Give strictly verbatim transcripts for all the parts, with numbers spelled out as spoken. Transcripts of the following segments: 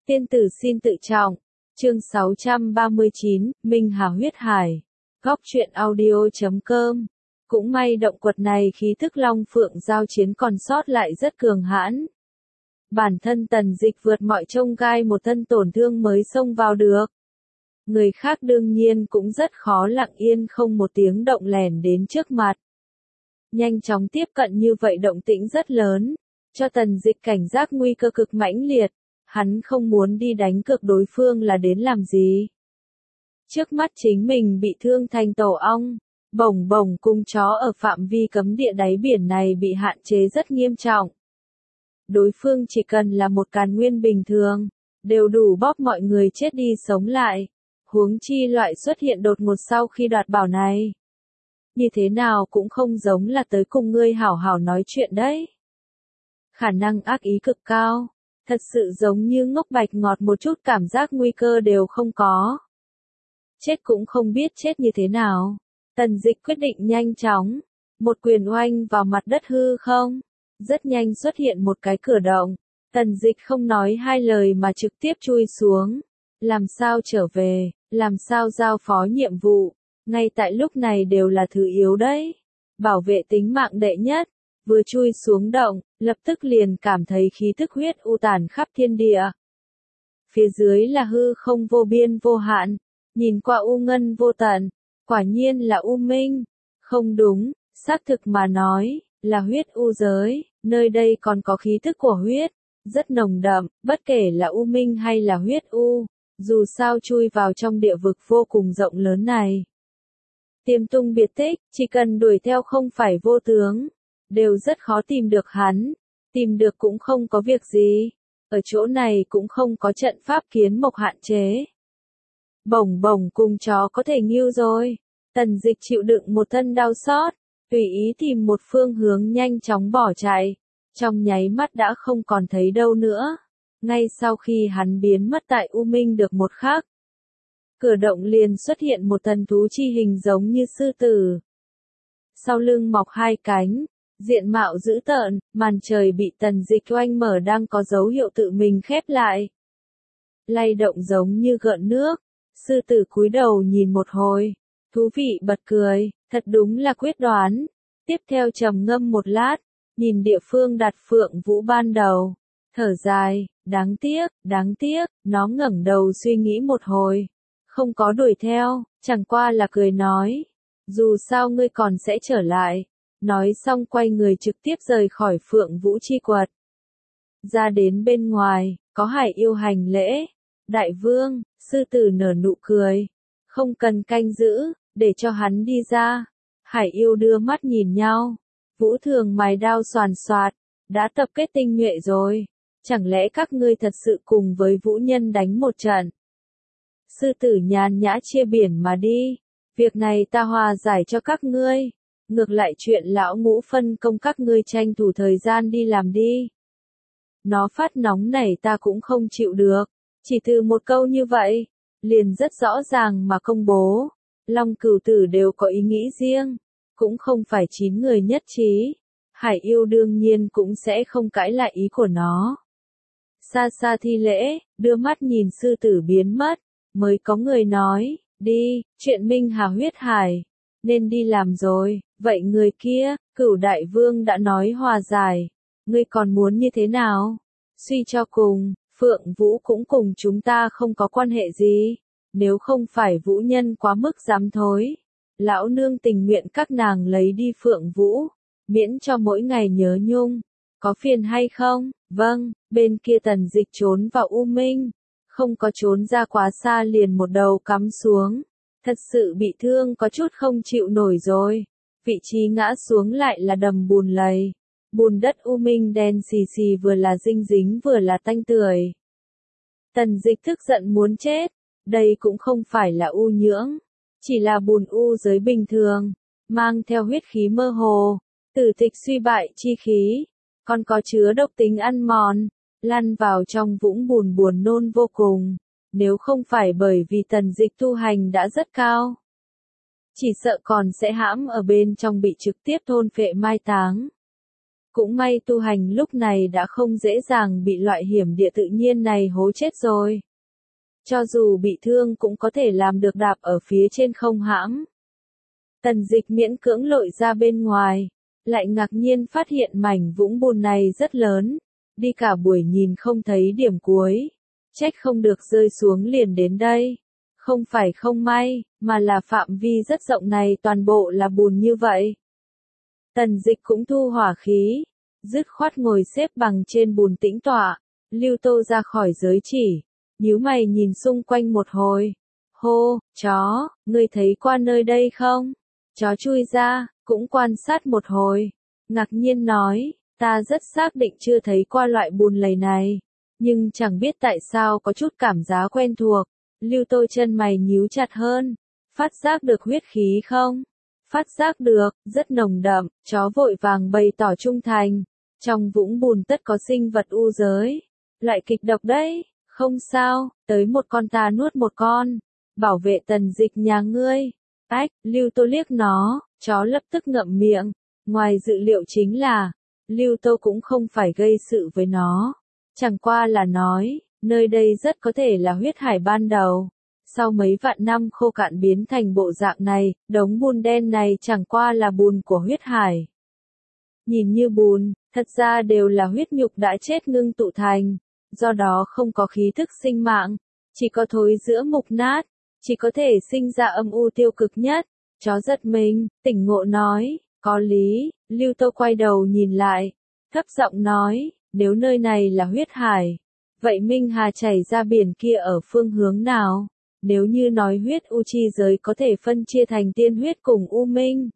Tiên tử xin tự trọng. Chương sáu trăm ba mươi chín, Minh Hà huyết hải. Góc truyện audio chấm com. Cũng may động quật này khí thức long phượng giao chiến còn sót lại rất cường hãn. Bản thân Tần Dịch vượt mọi chông gai một thân tổn thương mới xông vào được. Người khác đương nhiên cũng rất khó lặng yên không một tiếng động lèn đến trước mặt. Nhanh chóng tiếp cận như vậy động tĩnh rất lớn, cho Tần Dịch cảnh giác nguy cơ cực mãnh liệt. Hắn không muốn đi đánh cược đối phương là đến làm gì. Trước mắt chính mình bị thương thành tổ ong, bổng bổng cung chó ở phạm vi cấm địa đáy biển này bị hạn chế rất nghiêm trọng. Đối phương chỉ cần là một càn nguyên bình thường, đều đủ bóp mọi người chết đi sống lại. Huống chi loại xuất hiện đột ngột sau khi đoạt bảo này. Như thế nào cũng không giống là tới cùng ngươi hảo hảo nói chuyện đấy. Khả năng ác ý cực cao. Thật sự giống như ngốc bạch ngọt một chút cảm giác nguy cơ đều không có. Chết cũng không biết chết như thế nào. Tần Dịch quyết định nhanh chóng. Một quyền oanh vào mặt đất hư không. Rất nhanh xuất hiện một cái cửa động. Tần Dịch không nói hai lời mà trực tiếp chui xuống. Làm sao trở về, làm sao giao phó nhiệm vụ. Ngay tại lúc này đều là thứ yếu đấy. Bảo vệ tính mạng đệ nhất. Vừa chui xuống động, lập tức liền cảm thấy khí tức huyết u tàn khắp thiên địa. Phía dưới là hư không vô biên vô hạn, nhìn qua u ngân vô tận, quả nhiên là u minh. Không đúng, xác thực mà nói, là huyết u giới, nơi đây còn có khí tức của huyết, rất nồng đậm, bất kể là u minh hay là huyết u, dù sao chui vào trong địa vực vô cùng rộng lớn này. Tiềm tung biệt tích, chỉ cần đuổi theo không phải vô tướng. Đều rất khó tìm được hắn, tìm được cũng không có việc gì, ở chỗ này cũng không có trận pháp kiến mộc hạn chế. Bổng bổng cùng chó có thể nghiêu rồi, Tần Dịch chịu đựng một thân đau xót, tùy ý tìm một phương hướng nhanh chóng bỏ chạy, trong nháy mắt đã không còn thấy đâu nữa, ngay sau khi hắn biến mất tại U Minh được một khắc. Cửa động liền xuất hiện một thần thú chi hình giống như sư tử. Sau lưng mọc hai cánh. Diện mạo dữ tợn, màn trời bị Tần Dịch oanh mở đang có dấu hiệu tự mình khép lại. Lay động giống như gợn nước, sư tử cúi đầu nhìn một hồi, thú vị bật cười, thật đúng là quyết đoán. Tiếp theo trầm ngâm một lát, nhìn địa phương đặt Phượng Vũ ban đầu, thở dài, đáng tiếc, đáng tiếc, nó ngẩng đầu suy nghĩ một hồi, không có đuổi theo, chẳng qua là cười nói, dù sao ngươi còn sẽ trở lại. Nói xong quay người trực tiếp rời khỏi Phượng Vũ chi quật. Ra đến bên ngoài, có Hải Yêu hành lễ. Đại vương, sư tử nở nụ cười. Không cần canh giữ, để cho hắn đi ra. Hải Yêu đưa mắt nhìn nhau. Vũ Thường mài đao xoàn xoạt, đã tập kết tinh nhuệ rồi. Chẳng lẽ các ngươi thật sự cùng với Vũ Nhân đánh một trận? Sư tử nhàn nhã chia biển mà đi. Việc này ta hòa giải cho các ngươi. Ngược lại chuyện lão ngũ phân công các ngươi tranh thủ thời gian đi làm đi. Nó phát nóng này ta cũng không chịu được. Chỉ từ một câu như vậy, liền rất rõ ràng mà công bố. Long Cửu Tử đều có ý nghĩ riêng. Cũng không phải chín người nhất trí. Hải Yêu đương nhiên cũng sẽ không cãi lại ý của nó. Xa xa thi lễ, đưa mắt nhìn sư tử biến mất. Mới có người nói, đi, chuyện Minh Hà huyết hải. Nên đi làm rồi, vậy người kia, Cửu đại vương đã nói hòa giải, ngươi còn muốn như thế nào? Suy cho cùng, Phượng Vũ cũng cùng chúng ta không có quan hệ gì, nếu không phải Vũ Nhân quá mức dám thối, lão nương tình nguyện các nàng lấy đi Phượng Vũ, miễn cho mỗi ngày nhớ nhung, có phiền hay không? Vâng, bên kia Tần Dịch trốn vào U Minh, không có trốn ra quá xa liền một đầu cắm xuống. Thật sự bị thương có chút không chịu nổi rồi. Vị trí ngã xuống lại là đầm bùn lầy. Bùn đất u minh đen xì xì vừa là dinh dính vừa là tanh tưởi. Tần Dịch tức giận muốn chết. Đây cũng không phải là u nhưỡng. Chỉ là bùn u giới bình thường. Mang theo huyết khí mơ hồ. Tử tịch suy bại chi khí. Còn có chứa độc tính ăn mòn. Lăn vào trong vũng bùn buồn nôn vô cùng. Nếu không phải bởi vì Tần Dịch tu hành đã rất cao, chỉ sợ còn sẽ hãm ở bên trong bị trực tiếp thôn phệ mai táng. Cũng may tu hành lúc này đã không dễ dàng bị loại hiểm địa tự nhiên này hố chết rồi. Cho dù bị thương cũng có thể làm được đạp ở phía trên không hãm. Tần Dịch miễn cưỡng lội ra bên ngoài, lại ngạc nhiên phát hiện mảnh vũng bùn này rất lớn, đi cả buổi nhìn không thấy điểm cuối, trách không được rơi xuống liền đến đây. Không phải không may, mà là phạm vi rất rộng này toàn bộ là bùn như vậy. Tần Dịch cũng thu hỏa khí, dứt khoát ngồi xếp bằng trên bùn tĩnh tọa, Lưu Tô ra khỏi giới chỉ, nhíu mày nhìn xung quanh một hồi. Hô, chó, ngươi thấy qua nơi đây không? Chó chui ra, cũng quan sát một hồi, ngạc nhiên nói, ta rất xác định chưa thấy qua loại bùn lầy này, nhưng chẳng biết tại sao có chút cảm giác quen thuộc. Lưu Tô chân mày nhíu chặt hơn, phát giác được huyết khí không? Phát giác được, rất nồng đậm, chó vội vàng bày tỏ trung thành. Trong vũng bùn tất có sinh vật u giới, loại kịch độc đấy, không sao, tới một con ta nuốt một con, bảo vệ Tần Dịch nhà ngươi. Ách, Lưu Tô liếc nó, chó lập tức ngậm miệng, ngoài dự liệu chính là, Lưu Tô cũng không phải gây sự với nó, chẳng qua là nói, nơi đây rất có thể là huyết hải ban đầu. Sau mấy vạn năm khô cạn biến thành bộ dạng này, đống bùn đen này chẳng qua là bùn của huyết hải. Nhìn như bùn, thật ra đều là huyết nhục đã chết ngưng tụ thành, do đó không có khí thức sinh mạng, chỉ có thối giữa mục nát, chỉ có thể sinh ra âm u tiêu cực nhất. Chó giật mình, tỉnh ngộ nói, có lý. Lưu Tô quay đầu nhìn lại, thấp giọng nói, nếu nơi này là huyết hải, vậy Minh Hà chảy ra biển kia ở phương hướng nào? Nếu như nói huyết u chi giới có thể phân chia thành tiên huyết cùng u minh,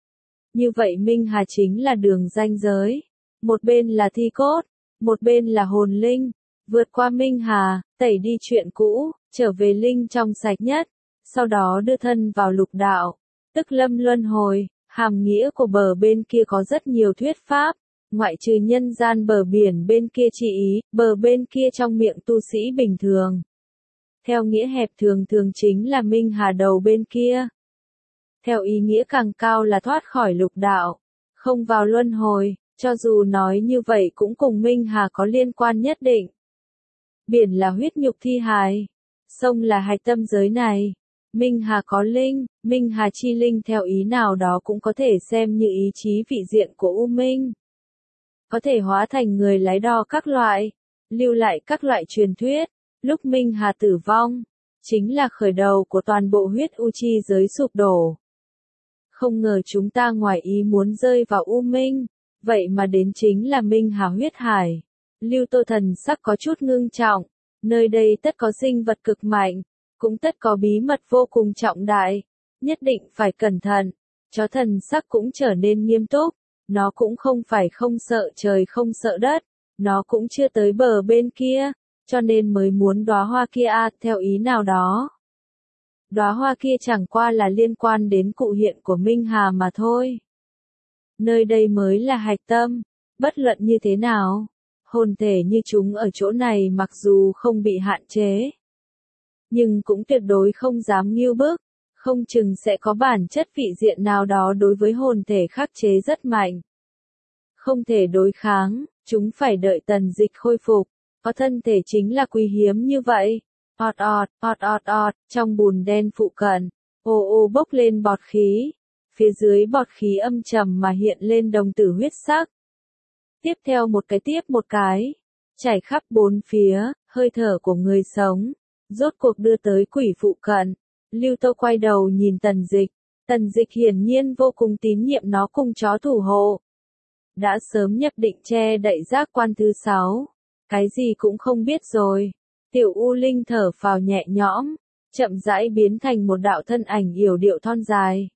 như vậy Minh Hà chính là đường ranh giới. Một bên là thi cốt, một bên là hồn linh. Vượt qua Minh Hà, tẩy đi chuyện cũ, trở về linh trong sạch nhất, sau đó đưa thân vào lục đạo, tức lâm luân hồi. Hàm nghĩa của bờ bên kia có rất nhiều thuyết pháp, ngoại trừ nhân gian bờ biển bên kia chỉ ý, bờ bên kia trong miệng tu sĩ bình thường. Theo nghĩa hẹp thường thường chính là Minh Hà đầu bên kia. Theo ý nghĩa càng cao là thoát khỏi lục đạo, không vào luân hồi, cho dù nói như vậy cũng cùng Minh Hà có liên quan nhất định. Biển là huyết nhục thi hài, sông là hạch tâm giới này. Minh Hà có linh, Minh Hà chi linh theo ý nào đó cũng có thể xem như ý chí vị diện của U Minh. Có thể hóa thành người lái đò các loại, lưu lại các loại truyền thuyết. Lúc Minh Hà tử vong, chính là khởi đầu của toàn bộ huyết u chi giới sụp đổ. Không ngờ chúng ta ngoài ý muốn rơi vào U Minh, vậy mà đến chính là Minh Hà huyết hải. Lưu Tô thần sắc có chút ngưng trọng, nơi đây tất có sinh vật cực mạnh, cũng tất có bí mật vô cùng trọng đại, nhất định phải cẩn thận. Chó thần sắc cũng trở nên nghiêm túc, nó cũng không phải không sợ trời không sợ đất, nó cũng chưa tới bờ bên kia, cho nên mới muốn đóa hoa kia à, theo ý nào đó. Đóa hoa kia chẳng qua là liên quan đến cụ hiện của Minh Hà mà thôi. Nơi đây mới là hạch tâm, bất luận như thế nào, hồn thể như chúng ở chỗ này mặc dù không bị hạn chế, nhưng cũng tuyệt đối không dám nghêu bức, không chừng sẽ có bản chất vị diện nào đó đối với hồn thể khắc chế rất mạnh. Không thể đối kháng, chúng phải đợi Tần Dịch khôi phục, có thân thể chính là quý hiếm như vậy. Ọt ọt, ọt ọt ọt, trong bùn đen phụ cận, ô ô bốc lên bọt khí, phía dưới bọt khí âm trầm mà hiện lên đồng tử huyết sắc. Tiếp theo một cái tiếp một cái, chảy khắp bốn phía, hơi thở của người sống, rốt cuộc đưa tới quỷ phụ cận. Lưu Tô quay đầu nhìn Tần Dịch, Tần Dịch hiển nhiên vô cùng tín nhiệm nó cùng chó thủ hộ. Đã sớm nhập định che đậy giác quan thứ sáu, cái gì cũng không biết rồi. Tiểu U Linh thở phào nhẹ nhõm, chậm rãi biến thành một đạo thân ảnh yểu điệu thon dài.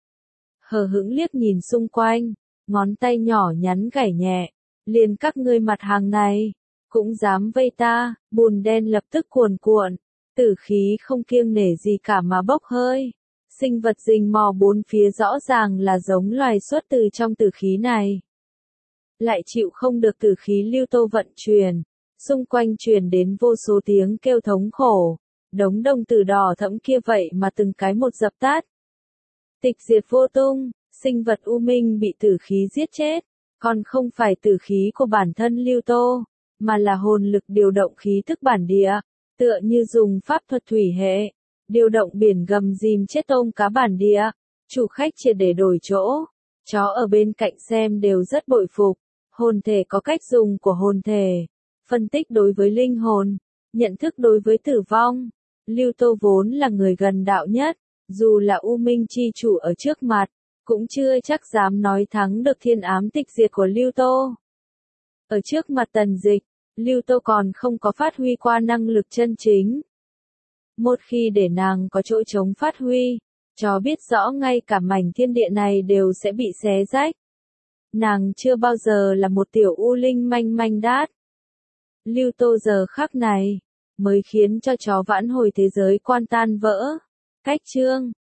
Hờ hững liếc nhìn xung quanh, ngón tay nhỏ nhắn gảy nhẹ, liền các ngươi mặt hàng này, cũng dám vây ta. Bùn đen lập tức cuồn cuộn, tử khí không kiêng nể gì cả mà bốc hơi. Sinh vật rình mò bốn phía rõ ràng là giống loài xuất từ trong tử khí này. Lại chịu không được tử khí Lưu Tô vận truyền, xung quanh truyền đến vô số tiếng kêu thống khổ, đống đồng tử đỏ thẫm kia vậy mà từng cái một dập tắt. Tịch diệt vô tung, sinh vật u minh bị tử khí giết chết, còn không phải tử khí của bản thân Lưu Tô, mà là hồn lực điều động khí tức bản địa, tựa như dùng pháp thuật thủy hệ, điều động biển gầm dìm chết tôm cá bản địa. Chủ khách triệt để đổi chỗ, chó ở bên cạnh xem đều rất bội phục. Hồn thể có cách dùng của hồn thể, phân tích đối với linh hồn, nhận thức đối với tử vong. Lưu Tô vốn là người gần đạo nhất, dù là U Minh chi chủ ở trước mặt, cũng chưa chắc dám nói thắng được thiên ám tịch diệt của Lưu Tô. Ở trước mặt Tần Dịch, Lưu Tô còn không có phát huy qua năng lực chân chính. Một khi để nàng có chỗ trống phát huy, chó biết rõ ngay cả mảnh thiên địa này đều sẽ bị xé rách. Nàng chưa bao giờ là một tiểu u linh manh manh đát. Lưu Tô giờ khắc này, mới khiến cho chó vãn hồi thế giới quan tan vỡ. Cách chương